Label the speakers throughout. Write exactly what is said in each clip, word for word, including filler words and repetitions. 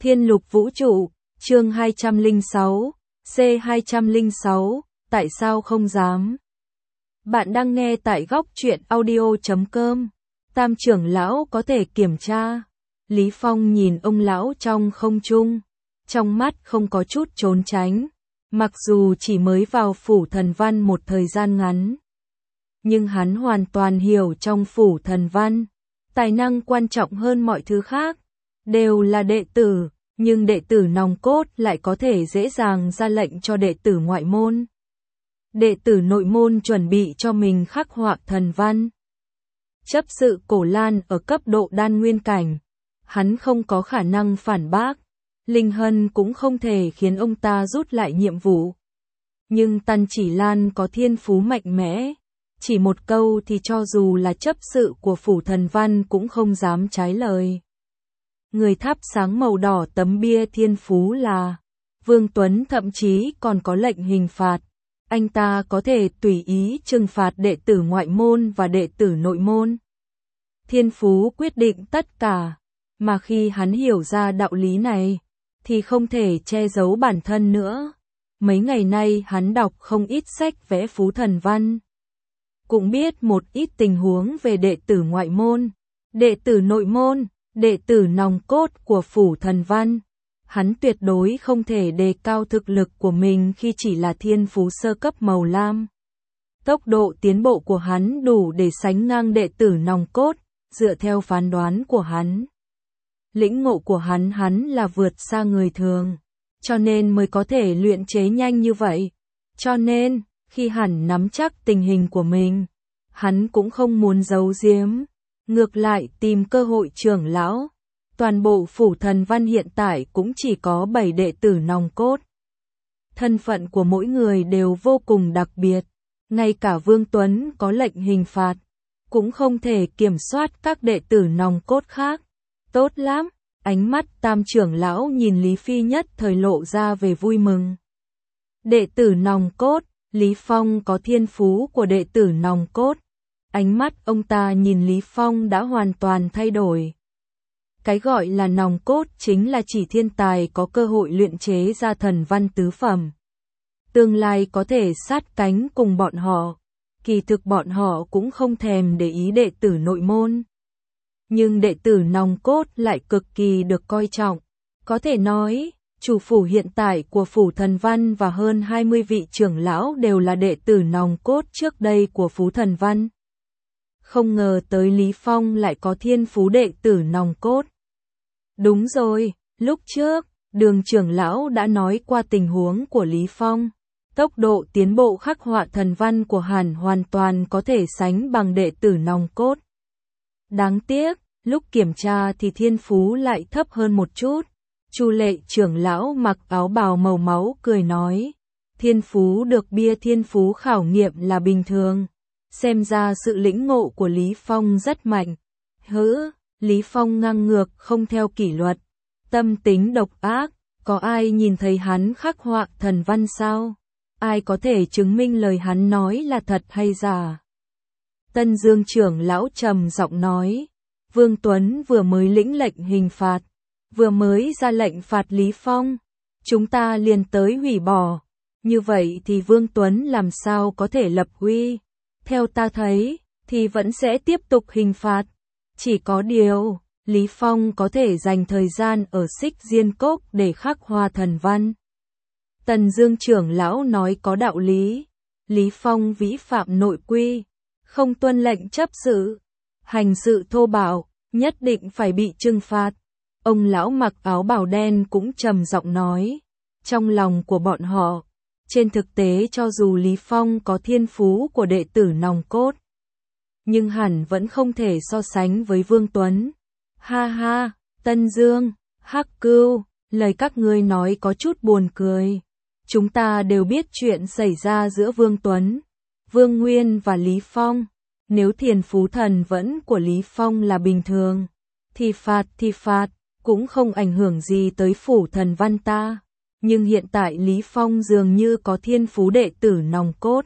Speaker 1: Thiên lục vũ trụ, chương hai trăm lẻ sáu, C hai trăm lẻ sáu, tại sao không dám? Bạn đang nghe tại góc truyện audio chấm com. Tam trưởng lão có thể kiểm tra. Lý Phong nhìn ông lão trong không trung, trong mắt không có chút trốn tránh, mặc dù chỉ mới vào phủ thần văn một thời gian ngắn. Nhưng hắn hoàn toàn hiểu trong phủ thần văn, tài năng quan trọng hơn mọi thứ khác, đều là đệ tử, nhưng đệ tử nòng cốt lại có thể dễ dàng ra lệnh cho đệ tử ngoại môn. Đệ tử nội môn chuẩn bị cho mình khắc họa thần văn. Chấp sự Cổ Lan ở cấp độ đan nguyên cảnh, hắn không có khả năng phản bác, Linh Hân cũng không thể khiến ông ta rút lại nhiệm vụ. Nhưng Tần Chỉ Lan có thiên phú mạnh mẽ, chỉ một câu thì cho dù là chấp sự của phủ thần văn cũng không dám trái lời. Người thắp sáng màu đỏ tấm bia thiên phú là Vương Tuấn, thậm chí còn có lệnh hình phạt. Anh ta có thể tùy ý trừng phạt đệ tử ngoại môn và đệ tử nội môn. Thiên phú quyết định tất cả, mà khi hắn hiểu ra đạo lý này, thì không thể che giấu bản thân nữa. Mấy ngày nay hắn đọc không ít sách vẽ phú thần văn, cũng biết một ít tình huống về đệ tử ngoại môn, đệ tử nội môn, đệ tử nòng cốt của phủ thần văn. Hắn tuyệt đối không thể đề cao thực lực của mình khi chỉ là thiên phú sơ cấp màu lam. Tốc độ tiến bộ của hắn đủ để sánh ngang đệ tử nòng cốt, dựa theo phán đoán của hắn. Lĩnh ngộ của hắn hắn là vượt xa người thường, cho nên mới có thể luyện chế nhanh như vậy. Cho nên, khi hắn nắm chắc tình hình của mình, hắn cũng không muốn giấu giếm, ngược lại tìm cơ hội trưởng lão. Toàn bộ phủ thần văn hiện tại cũng chỉ có bảy đệ tử nòng cốt. Thân phận của mỗi người đều vô cùng đặc biệt, ngay cả Vương Tuấn có lệnh hình phạt, cũng không thể kiểm soát các đệ tử nòng cốt khác. Tốt lắm, ánh mắt Tam trưởng lão nhìn Lý Phi nhất thời lộ ra về vui mừng. Đệ tử nòng cốt, Lý Phong có thiên phú của đệ tử nòng cốt. Ánh mắt ông ta nhìn Lý Phong đã hoàn toàn thay đổi. Cái gọi là nòng cốt chính là chỉ thiên tài có cơ hội luyện chế ra thần văn tứ phẩm. Tương lai có thể sát cánh cùng bọn họ. Kỳ thực bọn họ cũng không thèm để ý đệ tử nội môn. Nhưng đệ tử nòng cốt lại cực kỳ được coi trọng. Có thể nói, chủ phủ hiện tại của phủ thần văn và hơn hai mươi vị trưởng lão đều là đệ tử nòng cốt trước đây của phủ thần văn. Không ngờ tới Lý Phong lại có thiên phú đệ tử nòng cốt. Đúng rồi, lúc trước, Đường trưởng lão đã nói qua tình huống của Lý Phong. Tốc độ tiến bộ khắc họa thần văn của hắn hoàn toàn có thể sánh bằng đệ tử nòng cốt. Đáng tiếc, lúc kiểm tra thì thiên phú lại thấp hơn một chút. Chu Lệ trưởng lão mặc áo bào màu máu cười nói, thiên phú được bia thiên phú khảo nghiệm là bình thường. Xem ra sự lĩnh ngộ của Lý Phong rất mạnh. Hứ, Lý Phong ngang ngược không theo kỷ luật, tâm tính độc ác, có ai nhìn thấy hắn khắc họa thần văn sao? Ai có thể chứng minh lời hắn nói là thật hay giả? Tân Dương trưởng lão trầm giọng nói, Vương Tuấn vừa mới lĩnh lệnh hình phạt, vừa mới ra lệnh phạt Lý Phong, chúng ta liền tới hủy bỏ. Như vậy thì Vương Tuấn làm sao có thể lập uy? Theo ta thấy, thì vẫn sẽ tiếp tục hình phạt. Chỉ có điều, Lý Phong có thể dành thời gian ở Xích Diên Cốc để khắc họa thần văn. Tần Dương trưởng lão nói có đạo lý. Lý Phong vĩ phạm nội quy, không tuân lệnh chấp sự, hành sự thô bạo, nhất định phải bị trừng phạt. Ông lão mặc áo bào đen cũng trầm giọng nói, trong lòng của bọn họ, trên thực tế cho dù Lý Phong có thiên phú của đệ tử nòng cốt, nhưng hẳn vẫn không thể so sánh với Vương Tuấn. Ha ha, Tân Dương, Hắc Cưu, lời các ngươi nói có chút buồn cười. Chúng ta đều biết chuyện xảy ra giữa Vương Tuấn, Vương Nguyên và Lý Phong. Nếu thiền phú thần vẫn của Lý Phong là bình thường, thì phạt thì phạt, cũng không ảnh hưởng gì tới phủ thần văn ta. Nhưng hiện tại Lý Phong dường như có thiên phú đệ tử nòng cốt.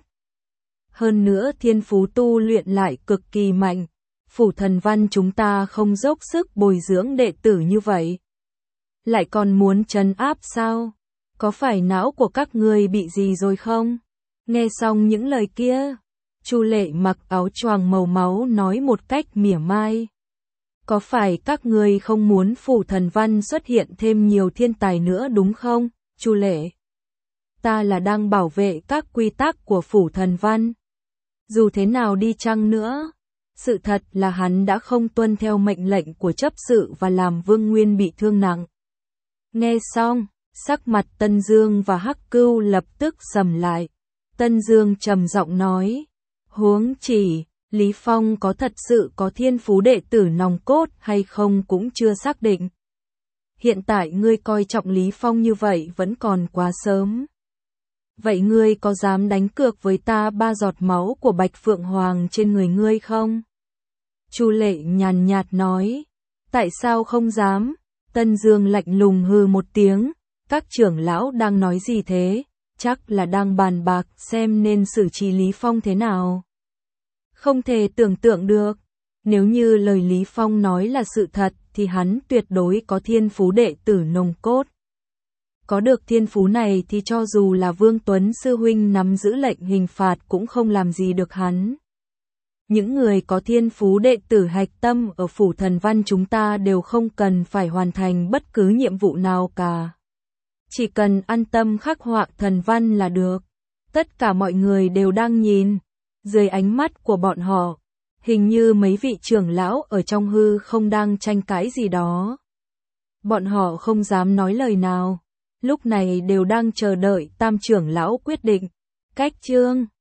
Speaker 1: Hơn nữa thiên phú tu luyện lại cực kỳ mạnh. Phủ thần văn chúng ta không dốc sức bồi dưỡng đệ tử như vậy. Lại còn muốn trấn áp sao? Có phải não của các ngươi bị gì rồi không? Nghe xong những lời kia, Chu Lệ mặc áo choàng màu máu nói một cách mỉa mai. Có phải các ngươi không muốn Phủ Thần Văn xuất hiện thêm nhiều thiên tài nữa đúng không, Chu Lệ? Ta là đang bảo vệ các quy tắc của Phủ Thần Văn. Dù thế nào đi chăng nữa, sự thật là hắn đã không tuân theo mệnh lệnh của chấp sự và làm Vương Nguyên bị thương nặng. Nghe xong, sắc mặt Tân Dương và Hắc Cưu lập tức sầm lại. Tân Dương trầm giọng nói, huống chỉ, Lý Phong có thật sự có thiên phú đệ tử nòng cốt hay không cũng chưa xác định. Hiện tại ngươi coi trọng Lý Phong như vậy vẫn còn quá sớm. Vậy ngươi có dám đánh cược với ta ba giọt máu của Bạch Phượng Hoàng trên người ngươi không? Chu Lệ nhàn nhạt nói, tại sao không dám? Tân Dương lạnh lùng hừ một tiếng, các trưởng lão đang nói gì thế? Chắc là đang bàn bạc xem nên xử trí Lý Phong thế nào. Không thể tưởng tượng được, nếu như lời Lý Phong nói là sự thật thì hắn tuyệt đối có thiên phú đệ tử nòng cốt. Có được thiên phú này thì cho dù là Vương Tuấn sư huynh nắm giữ lệnh hình phạt cũng không làm gì được hắn. Những người có thiên phú đệ tử hạch tâm ở Phủ Thần Văn chúng ta đều không cần phải hoàn thành bất cứ nhiệm vụ nào cả. Chỉ cần an tâm khắc họa thần văn là được. Tất cả mọi người đều đang nhìn. Dưới ánh mắt của bọn họ, hình như mấy vị trưởng lão ở trong hư không đang tranh cãi gì đó. Bọn họ không dám nói lời nào. Lúc này đều đang chờ đợi tam trưởng lão quyết định. Cách chương